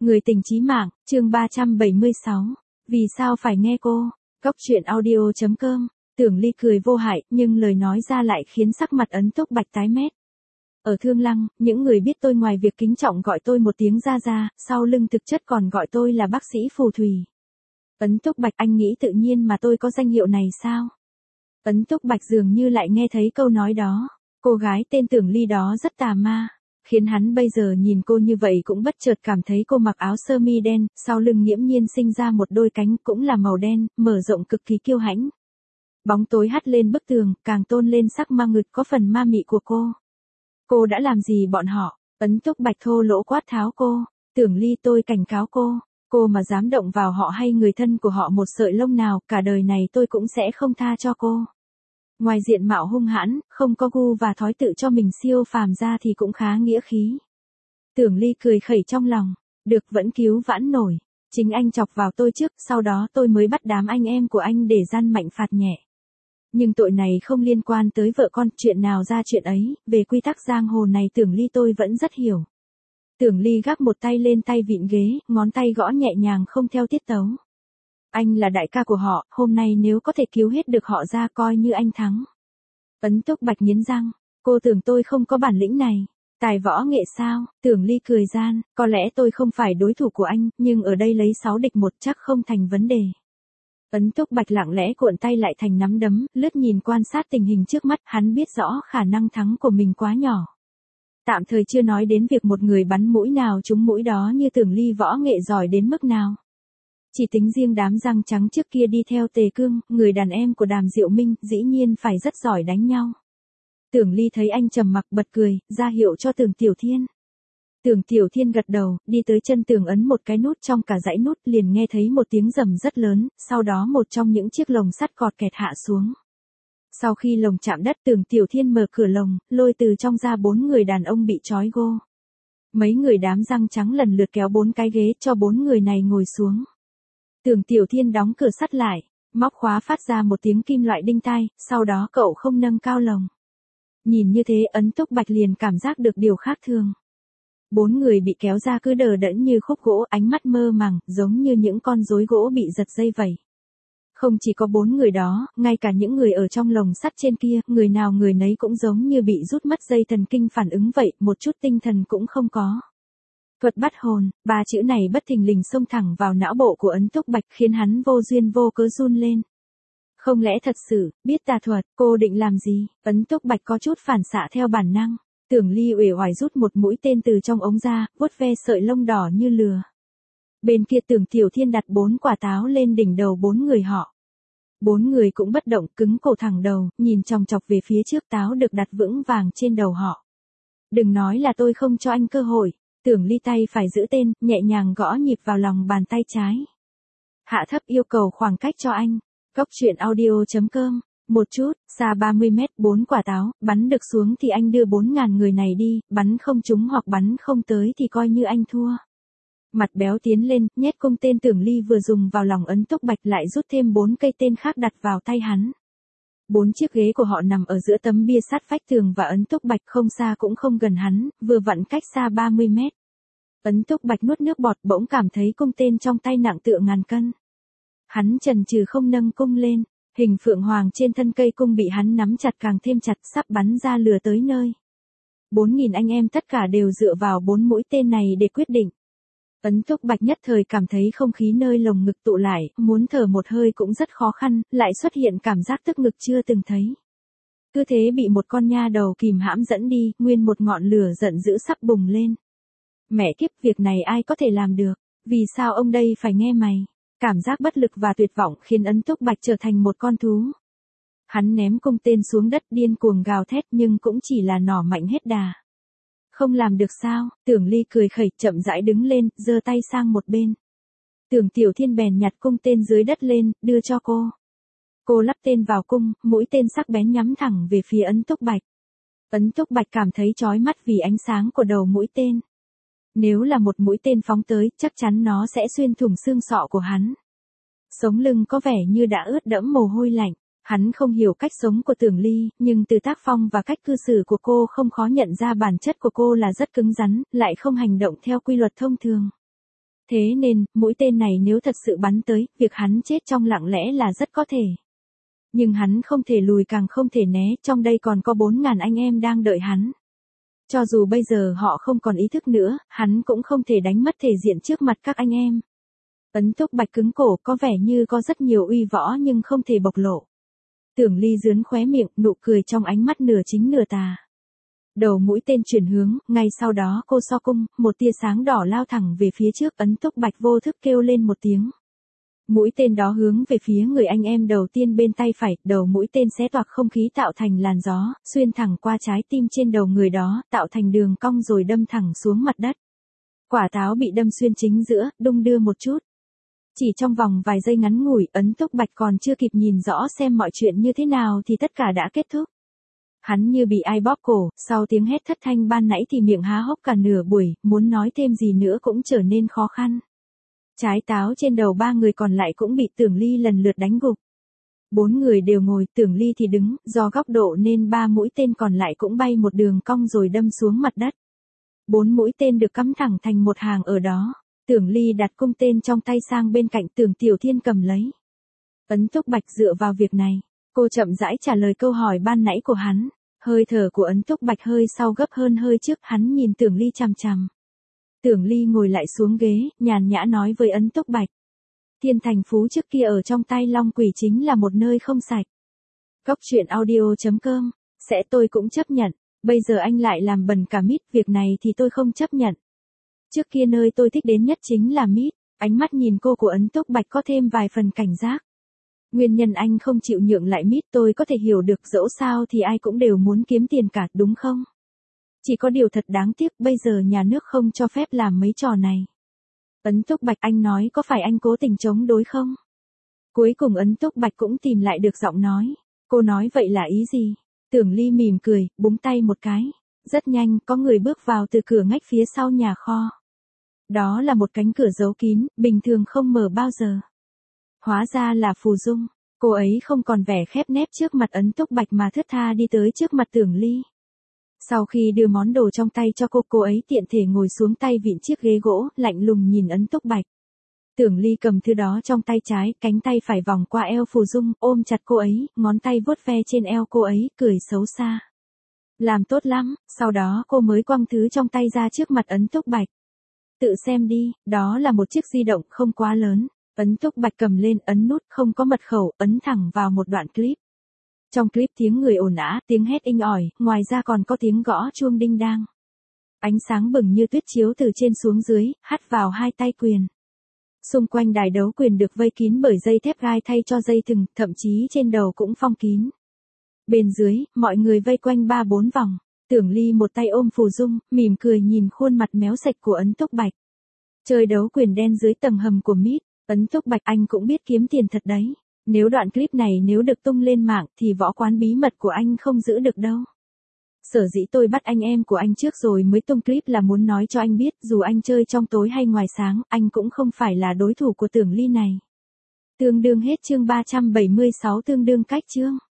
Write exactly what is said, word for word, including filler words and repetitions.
Người tình chí mạng, chương ba trăm bảy mươi sáu. Vì sao phải nghe cô? Cốc truyện audio chấm com. Tưởng Ly cười vô hại, nhưng lời nói ra lại khiến sắc mặt Ấn Túc Bạch tái mét. Ở Thương Lăng, những người biết tôi ngoài việc kính trọng gọi tôi một tiếng gia gia, sau lưng thực chất còn gọi tôi là bác sĩ phù thủy. Ấn Túc Bạch, anh nghĩ tự nhiên mà tôi có danh hiệu này sao? Ấn Túc Bạch dường như lại nghe thấy câu nói đó. Cô gái tên Tưởng Ly đó rất tà ma, khiến hắn bây giờ nhìn cô như vậy cũng bất chợt cảm thấy cô mặc áo sơ mi đen, sau lưng nghiễm nhiên sinh ra một đôi cánh cũng là màu đen, mở rộng cực kỳ kiêu hãnh. Bóng tối hắt lên bức tường, càng tôn lên sắc ma ngực có phần ma mị của cô. Cô đã làm gì bọn họ? Ấn Túc Bạch thô lỗ quát tháo cô. Tưởng Ly, tôi cảnh cáo cô, cô mà dám động vào họ hay người thân của họ một sợi lông nào, cả đời này tôi cũng sẽ không tha cho cô. Ngoài diện mạo hung hãn, không có gu và thói tự cho mình siêu phàm ra thì cũng khá nghĩa khí. Tưởng Ly cười khẩy trong lòng, được vẫn cứu vãn nổi, chính anh chọc vào tôi trước, sau đó tôi mới bắt đám anh em của anh để gian mạnh phạt nhẹ. Nhưng tội này không liên quan tới vợ con, chuyện nào ra chuyện ấy, về quy tắc giang hồ này Tưởng Ly tôi vẫn rất hiểu. Tưởng Ly gác một tay lên tay vịn ghế, ngón tay gõ nhẹ nhàng không theo tiết tấu. Anh là đại ca của họ, hôm nay nếu có thể cứu hết được họ ra coi như anh thắng. Ấn Túc Bạch nghiến răng, cô tưởng tôi không có bản lĩnh này. Tài võ nghệ sao? Tưởng Ly cười gian, có lẽ tôi không phải đối thủ của anh, nhưng ở đây lấy sáu địch một chắc không thành vấn đề. Ấn Túc Bạch lặng lẽ cuộn tay lại thành nắm đấm, lướt nhìn quan sát tình hình trước mắt, hắn biết rõ khả năng thắng của mình quá nhỏ. Tạm thời chưa nói đến việc một người bắn mũi nào trúng mũi đó như Tưởng Ly võ nghệ giỏi đến mức nào. Chỉ tính riêng đám răng trắng trước kia đi theo Tề Cương, người đàn em của Đàm Diệu Minh, dĩ nhiên phải rất giỏi đánh nhau. Tưởng Ly thấy anh trầm mặc bật cười, ra hiệu cho Tưởng Tiểu Thiên. Tưởng Tiểu Thiên gật đầu, đi tới chân tường ấn một cái nút trong cả dãy nút, liền nghe thấy một tiếng rầm rất lớn, sau đó một trong những chiếc lồng sắt cọt kẹt hạ xuống. Sau khi lồng chạm đất, Tưởng Tiểu Thiên mở cửa lồng, lôi từ trong ra bốn người đàn ông bị trói gô. Mấy người đám răng trắng lần lượt kéo bốn cái ghế cho bốn người này ngồi xuống. Tưởng Tiểu Thiên đóng cửa sắt lại, móc khóa phát ra một tiếng kim loại đinh tai, sau đó cậu không nâng cao lồng. Nhìn như thế Ấn Túc Bạch liền cảm giác được điều khác thường. Bốn người bị kéo ra cứ đờ đẫn như khúc gỗ, ánh mắt mơ màng, giống như những con rối gỗ bị giật dây vậy. Không chỉ có bốn người đó, ngay cả những người ở trong lồng sắt trên kia, người nào người nấy cũng giống như bị rút mất dây thần kinh phản ứng vậy, một chút tinh thần cũng không có. Thuật bắt hồn, ba chữ này bất thình lình xông thẳng vào não bộ của Ấn Túc Bạch khiến hắn vô duyên vô cớ run lên. Không lẽ thật sự, biết tà thuật, cô định làm gì? Ấn Túc Bạch có chút phản xạ theo bản năng. Tưởng Ly uể oải rút một mũi tên từ trong ống ra, vuốt ve sợi lông đỏ như lừa. Bên kia Tưởng Tiểu Thiên đặt bốn quả táo lên đỉnh đầu bốn người họ. Bốn người cũng bất động, cứng cổ thẳng đầu, nhìn chòng chọc về phía trước, táo được đặt vững vàng trên đầu họ. Đừng nói là tôi không cho anh cơ hội. Tưởng Ly tay phải giữ tên, nhẹ nhàng gõ nhịp vào lòng bàn tay trái. Hạ thấp yêu cầu khoảng cách cho anh. Cốc truyện audio chấm com. Một chút, xa ba mươi mét, bốn quả táo, bắn được xuống thì anh đưa bốn ngàn người này đi, bắn không trúng hoặc bắn không tới thì coi như anh thua. Mặt béo tiến lên, nhét cung tên Tưởng Ly vừa dùng vào lòng Ấn Túc Bạch, lại rút thêm bốn cây tên khác đặt vào tay hắn. Bốn chiếc ghế của họ nằm ở giữa tấm bia sát vách tường và Ấn Túc Bạch không xa cũng không gần hắn, vừa vặn cách xa ba mươi mét. Ấn Túc Bạch nuốt nước bọt, bỗng cảm thấy cung tên trong tay nặng tựa ngàn cân. Hắn chần chừ không nâng cung lên, hình phượng hoàng trên thân cây cung bị hắn nắm chặt càng thêm chặt, sắp bắn ra lừa tới nơi. Bốn nghìn anh em tất cả đều dựa vào bốn mũi tên này để quyết định. Ấn Túc Bạch nhất thời cảm thấy không khí nơi lồng ngực tụ lại, muốn thở một hơi cũng rất khó khăn, lại xuất hiện cảm giác tức ngực chưa từng thấy. Cứ thế bị một con nha đầu kìm hãm dẫn đi, nguyên một ngọn lửa giận dữ sắp bùng lên. Mẹ kiếp, việc này ai có thể làm được, vì sao ông đây phải nghe mày? Cảm giác bất lực và tuyệt vọng khiến Ấn Túc Bạch trở thành một con thú. Hắn ném cung tên xuống đất điên cuồng gào thét nhưng cũng chỉ là nỏ mạnh hết đà. Không làm được sao? Tưởng Ly cười khẩy, chậm rãi đứng lên, giơ tay sang một bên. Tưởng Tiểu Thiên bèn nhặt cung tên dưới đất lên, đưa cho cô. Cô lắp tên vào cung, mũi tên sắc bén nhắm thẳng về phía Ấn Túc Bạch. Ấn Túc Bạch cảm thấy chói mắt vì ánh sáng của đầu mũi tên. Nếu là một mũi tên phóng tới, chắc chắn nó sẽ xuyên thủng xương sọ của hắn. Sống lưng có vẻ như đã ướt đẫm mồ hôi lạnh. Hắn không hiểu cách sống của Tưởng Ly, nhưng từ tác phong và cách cư xử của cô không khó nhận ra bản chất của cô là rất cứng rắn, lại không hành động theo quy luật thông thường. Thế nên, mũi tên này nếu thật sự bắn tới, việc hắn chết trong lặng lẽ là rất có thể. Nhưng hắn không thể lùi càng không thể né, trong đây còn có bốn ngàn anh em đang đợi hắn. Cho dù bây giờ họ không còn ý thức nữa, hắn cũng không thể đánh mất thể diện trước mặt các anh em. Ấn Túc Bạch cứng cổ, có vẻ như có rất nhiều uy võ nhưng không thể bộc lộ. Tưởng Ly dướn khóe miệng, nụ cười trong ánh mắt nửa chính nửa tà. Đầu mũi tên chuyển hướng, ngay sau đó cô so cung, một tia sáng đỏ lao thẳng về phía trước. Ấn Túc Bạch vô thức kêu lên một tiếng. Mũi tên đó hướng về phía người anh em đầu tiên bên tay phải, đầu mũi tên xé toạc không khí tạo thành làn gió, xuyên thẳng qua trái tim trên đầu người đó, tạo thành đường cong rồi đâm thẳng xuống mặt đất. Quả táo bị đâm xuyên chính giữa, đung đưa một chút. Chỉ trong vòng vài giây ngắn ngủi, Ấn Túc Bạch còn chưa kịp nhìn rõ xem mọi chuyện như thế nào thì tất cả đã kết thúc. Hắn như bị ai bóp cổ, sau tiếng hét thất thanh ban nãy thì miệng há hốc cả nửa buổi, muốn nói thêm gì nữa cũng trở nên khó khăn. Trái táo trên đầu ba người còn lại cũng bị Tưởng Ly lần lượt đánh gục. Bốn người đều ngồi, Tưởng Ly thì đứng, do góc độ nên ba mũi tên còn lại cũng bay một đường cong rồi đâm xuống mặt đất. Bốn mũi tên được cắm thẳng thành một hàng ở đó. Tưởng Ly đặt cung tên trong tay sang bên cạnh, Tưởng Tiểu Thiên cầm lấy. Ấn Túc Bạch dựa vào việc này, cô chậm rãi trả lời câu hỏi ban nãy của hắn. Hơi thở của Ấn Túc Bạch hơi sau gấp hơn hơi trước, hắn nhìn Tưởng Ly chằm chằm. Tưởng Ly ngồi lại xuống ghế, nhàn nhã nói với Ấn Túc Bạch. Thiên Thành Phú trước kia ở trong tay Long Quỷ chính là một nơi không sạch. Cốc truyện audio chấm com, sẽ tôi cũng chấp nhận, bây giờ anh lại làm bẩn cả mít, việc này thì tôi không chấp nhận. Trước kia nơi tôi thích đến nhất chính là mít, ánh mắt nhìn cô của Ấn Túc Bạch có thêm vài phần cảnh giác. Nguyên nhân anh không chịu nhượng lại mít tôi có thể hiểu được, dẫu sao thì ai cũng đều muốn kiếm tiền cả, đúng không? Chỉ có điều thật đáng tiếc, bây giờ nhà nước không cho phép làm mấy trò này. Ấn Túc Bạch, anh nói có phải anh cố tình chống đối không? Cuối cùng Ấn Túc Bạch cũng tìm lại được giọng nói. Cô nói vậy là ý gì? Tưởng Ly mỉm cười, búng tay một cái. Rất nhanh, có người bước vào từ cửa ngách phía sau nhà kho. Đó là một cánh cửa giấu kín, bình thường không mở bao giờ. Hóa ra là Phù Dung. Cô ấy không còn vẻ khép nép trước mặt Ấn Túc Bạch mà thướt tha đi tới trước mặt Tưởng Ly. Sau khi đưa món đồ trong tay cho cô, cô ấy tiện thể ngồi xuống tay vịn chiếc ghế gỗ, lạnh lùng nhìn Ấn Túc Bạch. Tưởng Ly cầm thứ đó trong tay trái, cánh tay phải vòng qua eo Phù Dung, ôm chặt cô ấy, ngón tay vuốt ve trên eo cô ấy, cười xấu xa. Làm tốt lắm, sau đó cô mới quăng thứ trong tay ra trước mặt Ấn Túc Bạch. Tự xem đi, đó là một chiếc di động không quá lớn. Ấn Túc Bạch cầm lên, ấn nút, không có mật khẩu, ấn thẳng vào một đoạn clip. Trong clip tiếng người ồn ào, tiếng hét inh ỏi, ngoài ra còn có tiếng gõ chuông đinh đang. Ánh sáng bừng như tuyết chiếu từ trên xuống dưới, hắt vào hai tay quyền. Xung quanh đài đấu quyền được vây kín bởi dây thép gai thay cho dây thừng, thậm chí trên đầu cũng phong kín. Bên dưới, mọi người vây quanh ba bốn vòng. Tưởng Ly một tay ôm Phù Dung, mỉm cười nhìn khuôn mặt méo sạch của Ấn Túc Bạch. Chơi đấu quyền đen dưới tầng hầm của mít. Ấn Túc Bạch, anh cũng biết kiếm tiền thật đấy. Nếu đoạn clip này nếu được tung lên mạng thì võ quán bí mật của anh không giữ được đâu. Sở dĩ tôi bắt anh em của anh trước rồi mới tung clip là muốn nói cho anh biết, dù anh chơi trong tối hay ngoài sáng, anh cũng không phải là đối thủ của Tưởng Ly này. Tương đương hết chương ba trăm bảy mươi sáu, tương đương cách chương.